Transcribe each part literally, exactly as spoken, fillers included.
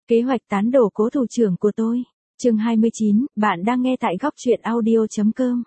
Kế hoạch tán đổ cố thủ trưởng của tôi. Chương hai mươi chín, bạn đang nghe tại góc truyện audio chấm com.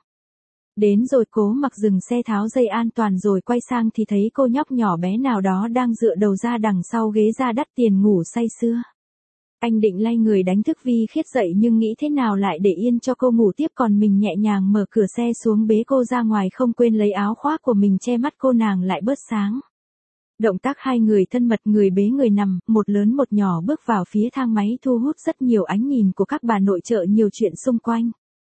Đến rồi Cố Mặc dừng xe tháo dây an toàn rồi quay sang thì thấy cô nhóc nhỏ bé nào đó đang dựa đầu ra đằng sau ghế da đắt tiền ngủ say sưa. Anh định lay người đánh thức Vi Khiết dậy nhưng nghĩ thế nào lại để yên cho cô ngủ tiếp, còn mình nhẹ nhàng mở cửa xe xuống bế cô ra ngoài, không quên lấy áo khoác của mình che mắt cô nàng lại bớt sáng. Động tác hai người thân mật, người bế người nằm, một lớn một nhỏ bước vào phía thang máy thu hút rất nhiều ánh nhìn của các bà nội trợ, nhiều chuyện xung quanh.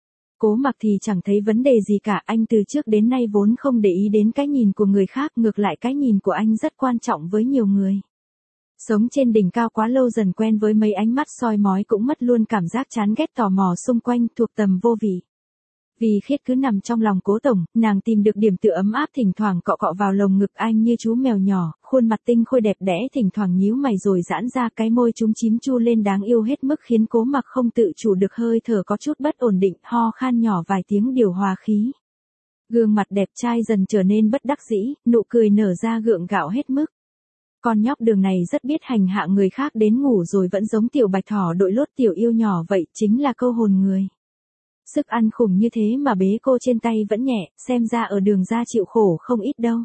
Cố Mặc thì chẳng thấy vấn đề gì cả, anh từ trước đến nay vốn không để ý đến cái nhìn của người khác, ngược lại cái nhìn của anh rất quan trọng với nhiều người. Sống trên đỉnh cao quá lâu, dần quen với mấy ánh mắt soi mói cũng mất luôn cảm giác chán ghét tò mò xung quanh, thuộc tầm vô vị. Vi Khiết cứ nằm trong lòng Cố tổng, nàng tìm được điểm tựa ấm áp, thỉnh thoảng cọ cọ vào lồng ngực anh như chú mèo nhỏ, khuôn mặt tinh khôi đẹp đẽ, thỉnh thoảng nhíu mày rồi giãn ra, cái môi chúng chím chu lên đáng yêu hết mức khiến Cố Mặc không tự chủ được hơi thở có chút bất ổn định, ho khan nhỏ vài tiếng điều hòa khí. Gương mặt đẹp trai dần trở nên bất đắc dĩ, nụ cười nở ra gượng gạo hết mức. Con nhóc đường này rất biết hành hạ người khác, đến ngủ rồi vẫn giống tiểu bạch thỏ đội lốt tiểu yêu nhỏ vậy, chính là câu hồn người. Sức ăn khủng như thế mà bế cô trên tay vẫn nhẹ, xem ra ở đường ra chịu khổ không ít đâu.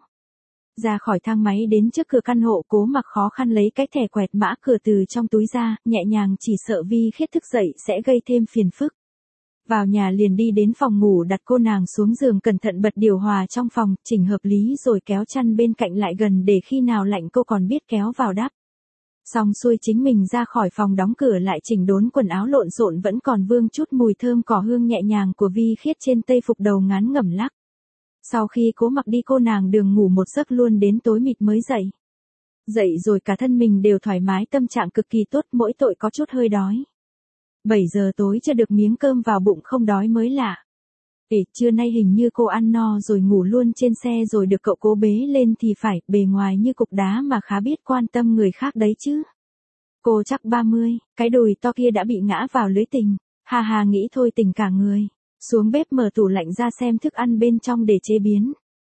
Ra khỏi thang máy đến trước cửa căn hộ, Cố Mặc khó khăn lấy cái thẻ quẹt mã cửa từ trong túi ra, nhẹ nhàng, chỉ sợ Vi Khiết thức dậy sẽ gây thêm phiền phức. Vào nhà liền đi đến phòng ngủ, đặt cô nàng xuống giường, cẩn thận bật điều hòa trong phòng, chỉnh hợp lý rồi kéo chăn bên cạnh lại gần để khi nào lạnh cô còn biết kéo vào đắp. Xong xuôi chính mình ra khỏi phòng, đóng cửa lại, chỉnh đốn quần áo lộn xộn vẫn còn vương chút mùi thơm cỏ hương nhẹ nhàng của Vi Khiết trên tây phục đầu ngắn ngẩm lắc. Sau khi Cố Mặc đi, cô nàng đường ngủ một giấc luôn đến tối mịt mới dậy. Dậy rồi cả thân mình đều thoải mái, tâm trạng cực kỳ tốt, mỗi tội có chút hơi đói. bảy giờ tối chưa được miếng cơm vào bụng, không đói mới lạ. Ê, trưa nay hình như cô ăn no rồi ngủ luôn trên xe rồi được cậu Cố bế lên thì phải, bề ngoài như cục đá mà khá biết quan tâm người khác đấy chứ. Cô chắc ba mươi, cái đùi to kia đã bị ngã vào lưới tình, hà hà nghĩ thôi tỉnh cả người. Xuống bếp mở tủ lạnh ra xem thức ăn bên trong để chế biến.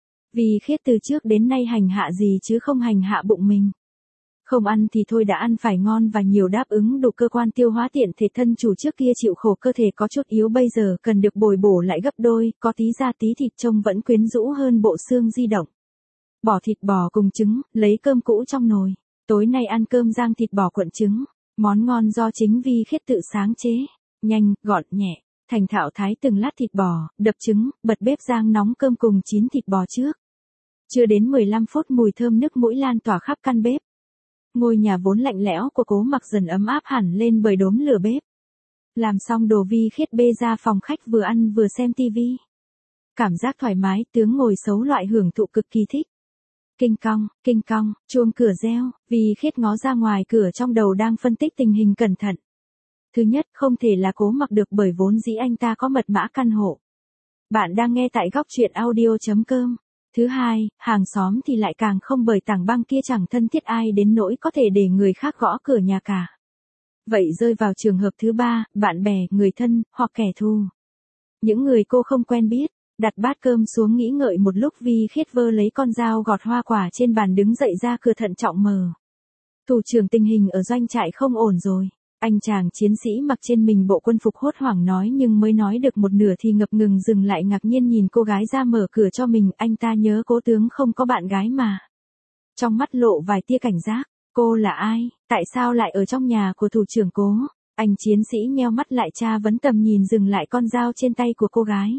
Vi Khiết từ trước đến nay hành hạ gì chứ không hành hạ bụng mình. Không ăn thì thôi, đã ăn phải ngon và nhiều, đáp ứng đủ cơ quan tiêu hóa, tiện thể thân chủ trước kia chịu khổ, cơ thể có chút yếu, bây giờ cần được bồi bổ lại gấp đôi, có tí da tí thịt, trông vẫn quyến rũ hơn bộ xương di động. Bỏ thịt bò cùng trứng, lấy cơm cũ trong nồi. Tối nay ăn cơm rang thịt bò cuộn trứng, món ngon do chính Vi Khiết tự sáng chế, nhanh, gọn, nhẹ. Thành thạo thái từng lát thịt bò, đập trứng, bật bếp rang nóng cơm cùng chín thịt bò trước. Chưa đến mười lăm phút mùi thơm nước mũi lan tỏa khắp căn bếp. Ngôi nhà vốn lạnh lẽo của Cố Mặc dần ấm áp hẳn lên bởi đốm lửa bếp. Làm xong đồ, Vi Khiết bê ra phòng khách vừa ăn vừa xem tivi. Cảm giác thoải mái, tướng ngồi xấu loại hưởng thụ cực kỳ thích. Kinh cong, kinh cong, chuông cửa reo, Vi Khiết ngó ra ngoài cửa, trong đầu đang phân tích tình hình cẩn thận. Thứ nhất, không thể là Cố Mặc được, bởi vốn dĩ anh ta có mật mã căn hộ. Bạn đang nghe tại góc truyện audio chấm com. Thứ hai, hàng xóm thì lại càng không, bởi tảng băng kia chẳng thân thiết ai đến nỗi có thể để người khác gõ cửa nhà cả. Vậy rơi vào trường hợp thứ ba, bạn bè, người thân, hoặc kẻ thù. Những người cô không quen biết. Đặt bát cơm xuống nghĩ ngợi một lúc, Vi Khiết vơ lấy con dao gọt hoa quả trên bàn, đứng dậy ra cửa thận trọng mờ. Thủ trưởng, tình hình ở doanh trại không ổn rồi. Anh chàng chiến sĩ mặc trên mình bộ quân phục hốt hoảng nói, nhưng mới nói được một nửa thì ngập ngừng dừng lại, ngạc nhiên nhìn cô gái ra mở cửa cho mình. Anh ta nhớ Cố tướng không có bạn gái mà. Trong mắt lộ vài tia cảnh giác. Cô là ai? Tại sao lại ở trong nhà của thủ trưởng Cố? Anh chiến sĩ nheo mắt lại, tra vấn, tầm nhìn dừng lại con dao trên tay của cô gái.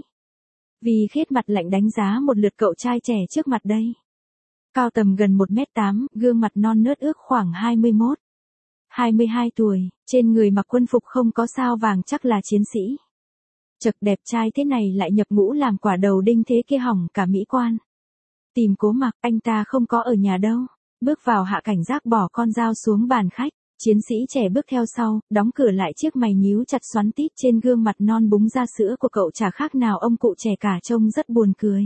Vi Khiết mặt lạnh đánh giá một lượt cậu trai trẻ trước mặt đây. Cao tầm gần một mét tám, gương mặt non nớt ước khoảng hai mươi mốt. hai mươi hai tuổi, trên người mặc quân phục không có sao vàng, chắc là chiến sĩ. Chật, đẹp trai thế này lại nhập ngũ làm quả đầu đinh thế kia, hỏng cả mỹ quan. Tìm Cố Mặc, anh ta không có ở nhà đâu. Bước vào hạ cảnh giác, bỏ con dao xuống bàn khách. Chiến sĩ trẻ bước theo sau, đóng cửa lại, chiếc mày nhíu chặt xoắn tít, trên gương mặt non búng ra sữa của cậu chả khác nào ông cụ trẻ cả, trông rất buồn cười.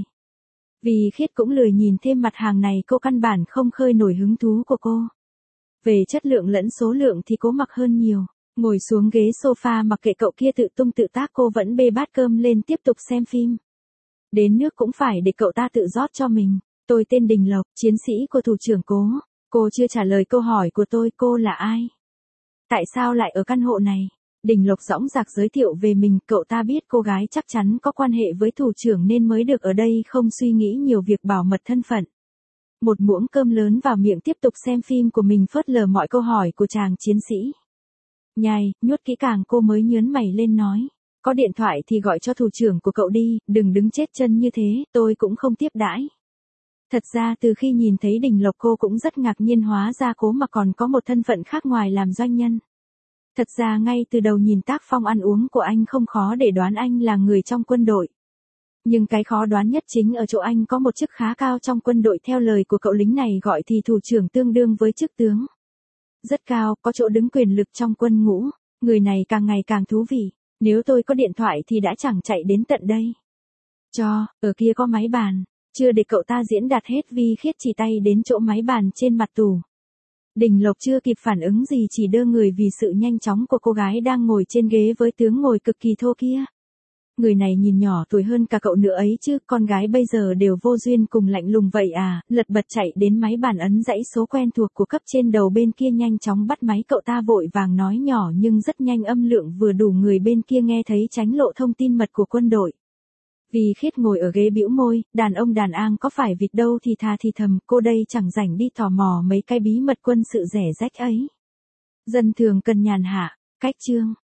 Vi Khiết cũng lười nhìn thêm mặt hàng này, cô căn bản không khơi nổi hứng thú của cô. Về chất lượng lẫn số lượng thì Cố Mặc hơn nhiều. Ngồi xuống ghế sofa mặc kệ cậu kia tự tung tự tác, cô vẫn bê bát cơm lên tiếp tục xem phim. Đến nước cũng phải để cậu ta tự rót cho mình. Tôi tên Đình Lộc, chiến sĩ của thủ trưởng Cố. Cô chưa trả lời câu hỏi của tôi, cô là ai? Tại sao lại ở căn hộ này? Đình Lộc dõng dạc giới thiệu về mình, cậu ta biết cô gái chắc chắn có quan hệ với thủ trưởng nên mới được ở đây, không suy nghĩ nhiều việc bảo mật thân phận. Một muỗng cơm lớn vào miệng, tiếp tục xem phim của mình, phớt lờ mọi câu hỏi của chàng chiến sĩ. Nhai, nhốt kỹ càng cô mới nhớn mày lên nói. Có điện thoại thì gọi cho thủ trưởng của cậu đi, đừng đứng chết chân như thế, tôi cũng không tiếp đãi. Thật ra từ khi nhìn thấy Đình Lộc cô cũng rất ngạc nhiên, hóa ra Cố Mặc còn có một thân phận khác ngoài làm doanh nhân. Thật ra ngay từ đầu nhìn tác phong ăn uống của anh không khó để đoán anh là người trong quân đội. Nhưng cái khó đoán nhất chính ở chỗ anh có một chức khá cao trong quân đội, theo lời của cậu lính này gọi thì thủ trưởng tương đương với chức tướng. Rất cao, có chỗ đứng quyền lực trong quân ngũ, người này càng ngày càng thú vị, nếu tôi có điện thoại thì đã chẳng chạy đến tận đây. Cho, ở kia có máy bàn, chưa để cậu ta diễn đạt hết Vi Khiết chỉ tay đến chỗ máy bàn trên mặt tủ. Đình Lộc chưa kịp phản ứng gì, chỉ đơ người vì sự nhanh chóng của cô gái đang ngồi trên ghế với tướng ngồi cực kỳ thô kia. Người này nhìn nhỏ tuổi hơn cả cậu nữa ấy chứ, con gái bây giờ đều vô duyên cùng lạnh lùng vậy à, lật bật chạy đến máy bàn ấn dãy số quen thuộc của cấp trên đầu bên kia, nhanh chóng bắt máy. Cậu ta vội vàng nói nhỏ nhưng rất nhanh, âm lượng vừa đủ người bên kia nghe thấy, tránh lộ thông tin mật của quân đội. Vì Khiết ngồi ở ghế bĩu môi, đàn ông đàn an có phải vịt đâu, thì thà thì thầm, cô đây chẳng rảnh đi tò mò mấy cái bí mật quân sự rẻ rách ấy. Dân thường cần nhàn hạ, cách chương.